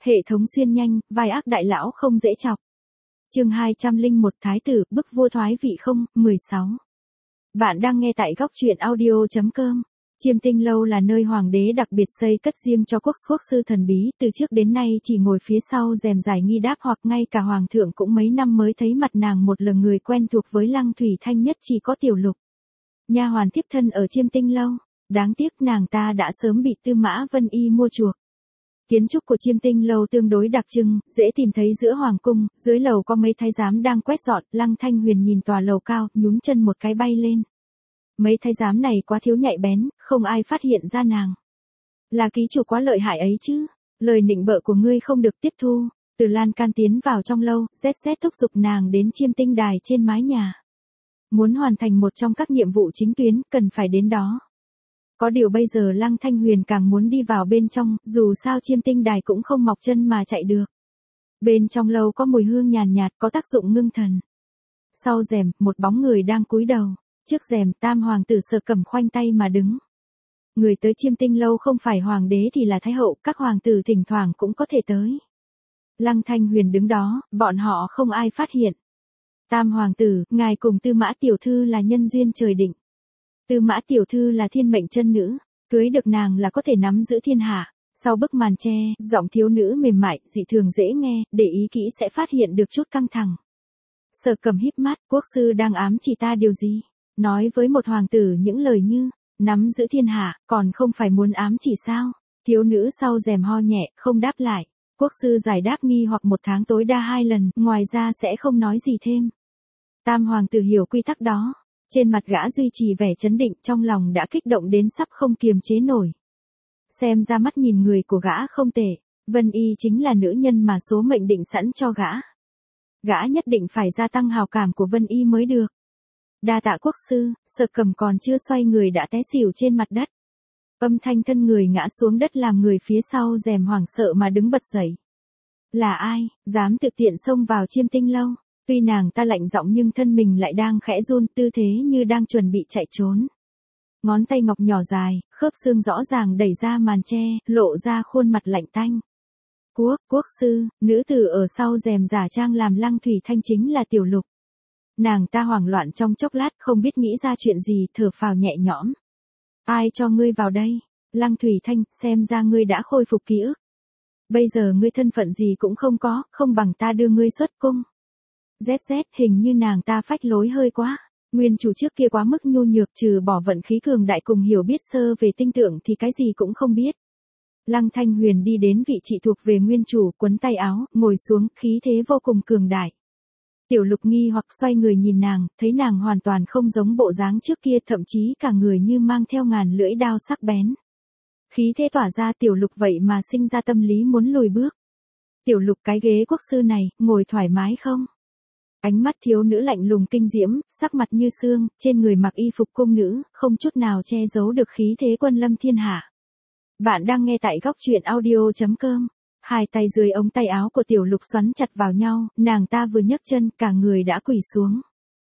Hệ thống xuyên nhanh, vai ác đại lão không dễ chọc. Chương 201 Thái tử, bức vua thoái vị không, 16. Bạn đang nghe tại góc truyện audio.com. Chiêm Tinh Lâu là nơi hoàng đế đặc biệt xây cất riêng cho quốc sư thần bí, từ trước đến nay chỉ ngồi phía sau rèm giải nghi đáp, hoặc ngay cả hoàng thượng cũng mấy năm mới thấy mặt nàng một lần. Người quen thuộc với Lăng Thủy Thanh nhất chỉ có Tiểu Lục, nha hoàn tiếp thân ở Chiêm Tinh Lâu. Đáng tiếc nàng ta đã sớm bị Tư Mã Vân Y mua chuộc. Kiến trúc của Chiêm Tinh Lâu tương đối đặc trưng, dễ tìm thấy giữa hoàng cung. Dưới lầu có mấy thái giám đang quét dọn. Lăng Thanh Huyền nhìn tòa lầu cao, nhún chân một cái bay lên. Mấy thái giám này quá thiếu nhạy bén, không ai phát hiện ra nàng. Là ký chủ quá lợi hại ấy chứ, lời nịnh bợ của ngươi không được tiếp thu. Từ Lan can tiến vào trong lâu, ZZ thúc giục nàng đến Chiêm Tinh đài trên mái nhà. Muốn hoàn thành một trong các nhiệm vụ chính tuyến, cần phải đến đó. Có điều bây giờ Lăng Thanh Huyền càng muốn đi vào bên trong, dù sao Chiêm Tinh đài cũng không mọc chân mà chạy được. Bên trong lâu có mùi hương nhàn nhạt, có tác dụng ngưng thần. Sau rèm, một bóng người đang cúi đầu. Trước rèm, Tam hoàng tử Sở Cẩm khoanh tay mà đứng. Người tới Chiêm Tinh Lâu không phải hoàng đế thì là thái hậu, các hoàng tử thỉnh thoảng cũng có thể tới. Lăng Thanh Huyền đứng đó, bọn họ không ai phát hiện. Tam hoàng tử, ngài cùng Tư Mã tiểu thư là nhân duyên trời định. Tư Mã tiểu thư là thiên mệnh chân nữ, cưới được nàng là có thể nắm giữ thiên hạ. Sau bức màn che, giọng thiếu nữ mềm mại, dị thường dễ nghe, để ý kỹ sẽ phát hiện được chút căng thẳng. Sở Cẩm híp mắt, quốc sư đang ám chỉ ta điều gì? Nói với một hoàng tử những lời như, nắm giữ thiên hạ, còn không phải muốn ám chỉ sao? Thiếu nữ sau rèm ho nhẹ, không đáp lại. Quốc sư giải đáp nghi hoặc một tháng tối đa 2 lần, ngoài ra sẽ không nói gì thêm. Tam hoàng tử hiểu quy tắc đó. Trên mặt gã duy trì vẻ trấn định, trong lòng đã kích động đến sắp không kiềm chế nổi. Xem ra mắt nhìn người của gã không tệ, Vân Y chính là nữ nhân mà số mệnh định sẵn cho gã. Gã nhất định phải gia tăng hào cảm của Vân Y mới được. Đa tạ quốc sư. Sở Cẩm còn chưa xoay người đã té xỉu trên mặt đất. Âm thanh thân người ngã xuống đất làm người phía sau rèm hoảng sợ mà đứng bật dậy. Là ai, dám tự tiện xông vào Chiêm Tinh Lâu? Tuy nàng ta lạnh giọng nhưng thân mình lại đang khẽ run, tư thế như đang chuẩn bị chạy trốn. Ngón tay ngọc nhỏ dài, khớp xương rõ ràng đẩy ra màn che, lộ ra khuôn mặt lạnh tanh. Quốc sư, nữ tử ở sau rèm giả trang làm Lăng Thủy Thanh chính là Tiểu Lục. Nàng ta hoảng loạn trong chốc lát, không biết nghĩ ra chuyện gì, thở phào nhẹ nhõm. Ai cho ngươi vào đây? Lăng Thủy Thanh, xem ra ngươi đã khôi phục ký ức. Bây giờ ngươi thân phận gì cũng không có, không bằng ta đưa ngươi xuất cung. ZZ, hình như nàng ta phách lối hơi quá. Nguyên chủ trước kia quá mức nhu nhược, trừ bỏ vận khí cường đại cùng hiểu biết sơ về tinh tượng thì cái gì cũng không biết. Lăng Thanh Huyền đi đến vị trí thuộc về nguyên chủ, quấn tay áo, ngồi xuống, khí thế vô cùng cường đại. Tiểu Lục nghi hoặc xoay người nhìn nàng, thấy nàng hoàn toàn không giống bộ dáng trước kia, thậm chí cả người như mang theo ngàn lưỡi đao sắc bén. Khí thế tỏa ra, Tiểu Lục vậy mà sinh ra tâm lý muốn lùi bước. Tiểu Lục, cái ghế quốc sư này, ngồi thoải mái không? Ánh mắt thiếu nữ lạnh lùng kinh diễm, sắc mặt như xương, trên người mặc y phục cung nữ, không chút nào che giấu được khí thế quân lâm thiên hạ. Bạn đang nghe tại góc truyện audio.com. Hai tay dưới ống tay áo của Tiểu Lục xoắn chặt vào nhau, nàng ta vừa nhấc chân, cả người đã quỳ xuống.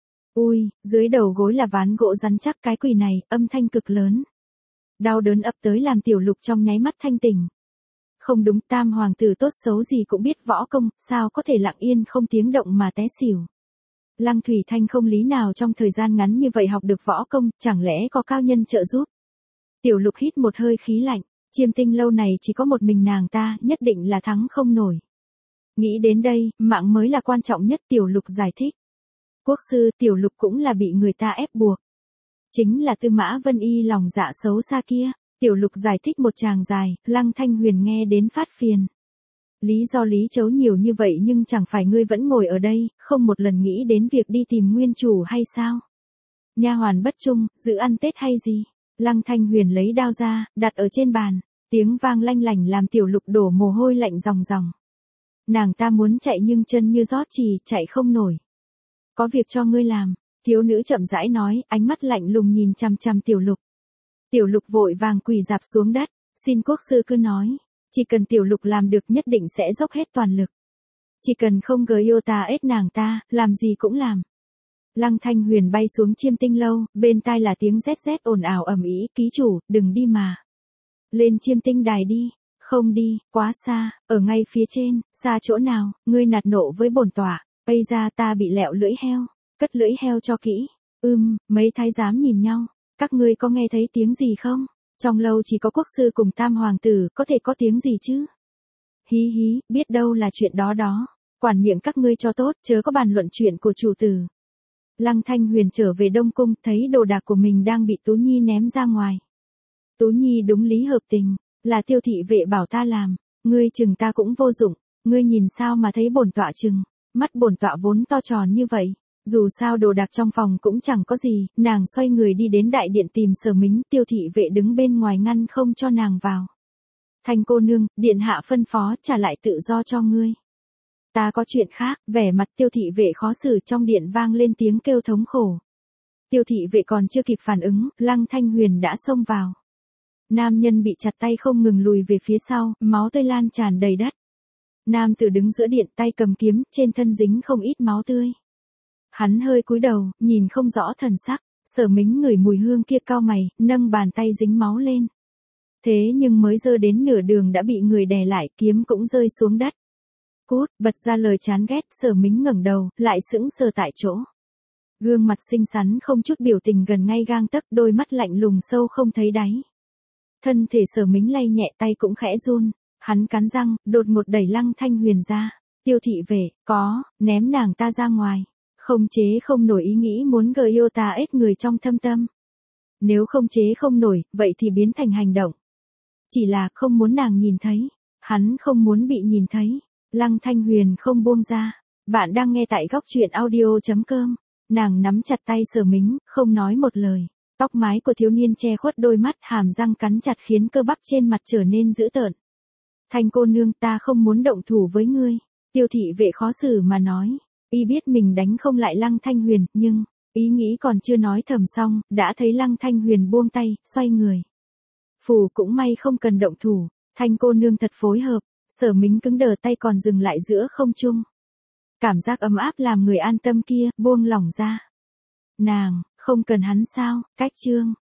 Ui, dưới đầu gối là ván gỗ rắn chắc, cái quỳ này, âm thanh cực lớn. Đau đớn ập tới làm Tiểu Lục trong nháy mắt thanh tỉnh. Không đúng, Tam hoàng tử tốt xấu gì cũng biết võ công, sao có thể lặng yên không tiếng động mà té xỉu. Lăng Thủy Thanh không lý nào trong thời gian ngắn như vậy học được võ công, chẳng lẽ có cao nhân trợ giúp. Tiểu Lục hít một hơi khí lạnh. Chiêm Tinh Lâu này chỉ có một mình nàng ta, nhất định là thắng không nổi. Nghĩ đến đây, mạng mới là quan trọng nhất, Tiểu Lục giải thích. Quốc sư, Tiểu Lục cũng là bị người ta ép buộc. Chính là Tư Mã Vân Y lòng dạ xấu xa kia. Tiểu Lục giải thích một tràng dài, Lăng Thanh Huyền nghe đến phát phiền. Lý do lý chấu nhiều như vậy nhưng chẳng phải ngươi vẫn ngồi ở đây, không một lần nghĩ đến việc đi tìm nguyên chủ hay sao? Nha hoàn bất trung, giữ ăn Tết hay gì? Lăng Thanh Huyền lấy đao ra, đặt ở trên bàn. Tiếng vang lanh lảnh làm Tiểu Lục đổ mồ hôi lạnh ròng ròng. Nàng ta muốn chạy nhưng chân như rót chì, chạy không nổi. Có việc cho ngươi làm, thiếu nữ chậm rãi nói, ánh mắt lạnh lùng nhìn chằm chằm Tiểu Lục. Tiểu Lục vội vàng quỳ rạp xuống đất, xin quốc sư cứ nói. Chỉ cần Tiểu Lục làm được nhất định sẽ dốc hết toàn lực. Chỉ cần không gờ yêu ta ết nàng ta, làm gì cũng làm. Lăng Thanh Huyền bay xuống Chiêm Tinh Lâu, bên tai là tiếng ZZ ồn ào ầm ĩ, ký chủ, đừng đi mà. Lên Chiêm Tinh đài đi. Không đi, quá xa, ở ngay phía trên, xa chỗ nào, ngươi nạt nộ với bổn tọa, bây ra ta bị lẹo lưỡi heo, cất lưỡi heo cho kỹ. Mấy thái giám nhìn nhau, các ngươi có nghe thấy tiếng gì không? Trong lâu chỉ có quốc sư cùng tam hoàng tử có thể có tiếng gì chứ? Hí hí, biết đâu là chuyện đó đó. Quản miệng các ngươi cho tốt, chớ có bàn luận chuyện của chủ tử. Lăng Thanh Huyền trở về Đông Cung, thấy đồ đạc của mình đang bị Tú Nhi ném ra ngoài. Tú Nhi đúng lý hợp tình, là Tiêu thị vệ bảo ta làm, ngươi chừng ta cũng vô dụng, ngươi nhìn sao mà thấy bổn tọa chừng, mắt bổn tọa vốn to tròn như vậy. Dù sao đồ đạc trong phòng cũng chẳng có gì, nàng xoay người đi đến đại điện tìm Sở Mính, Tiêu thị vệ đứng bên ngoài ngăn không cho nàng vào. Thanh cô nương, điện hạ phân phó trả lại tự do cho ngươi. Ta có chuyện khác, vẻ mặt Tiêu thị vệ khó xử, trong điện vang lên tiếng kêu thống khổ. Tiêu thị vệ còn chưa kịp phản ứng, Lăng Thanh Huyền đã xông vào. Nam nhân bị chặt tay không ngừng lùi về phía sau, máu tươi lan tràn đầy đất. Nam tử đứng giữa điện tay cầm kiếm, trên thân dính không ít máu tươi. Hắn hơi cúi đầu, nhìn không rõ thần sắc, Sở Mính ngửi mùi hương kia cau mày, nâng bàn tay dính máu lên. Thế nhưng mới giơ đến nửa đường đã bị người đè lại, kiếm cũng rơi xuống đất. Cút, bật ra lời chán ghét, Sở Mính ngẩng đầu, lại sững sờ tại chỗ. Gương mặt xinh xắn không chút biểu tình gần ngay gang tấc, đôi mắt lạnh lùng sâu không thấy đáy. Thân thể Sở Mính lay nhẹ, tay cũng khẽ run, hắn cắn răng, đột ngột đẩy Lăng Thanh Huyền ra. Tiêu thị vệ, ném nàng ta ra ngoài. Không chế không nổi ý nghĩ muốn gợi yêu ta ết người trong thâm tâm. Nếu không chế không nổi, vậy thì biến thành hành động. Chỉ là không muốn nàng nhìn thấy. Hắn không muốn bị nhìn thấy. Lăng Thanh Huyền không buông ra. Bạn đang nghe tại góc truyện audio.com. Nàng nắm chặt tay Sở Mính, không nói một lời. Tóc mái của thiếu niên che khuất đôi mắt, hàm răng cắn chặt khiến cơ bắp trên mặt trở nên dữ tợn. Thanh cô nương, ta không muốn động thủ với ngươi. Tiêu thị vệ khó xử mà nói. Y biết mình đánh không lại Lăng Thanh Huyền, nhưng, ý nghĩ còn chưa nói thầm xong, đã thấy Lăng Thanh Huyền buông tay, xoay người. Phù cũng may không cần động thủ, Thanh cô nương thật phối hợp, Sở Mính cứng đờ, tay còn dừng lại giữa không trung. Cảm giác ấm áp làm người an tâm kia, buông lỏng ra. Nàng, không cần hắn sao, cách chương.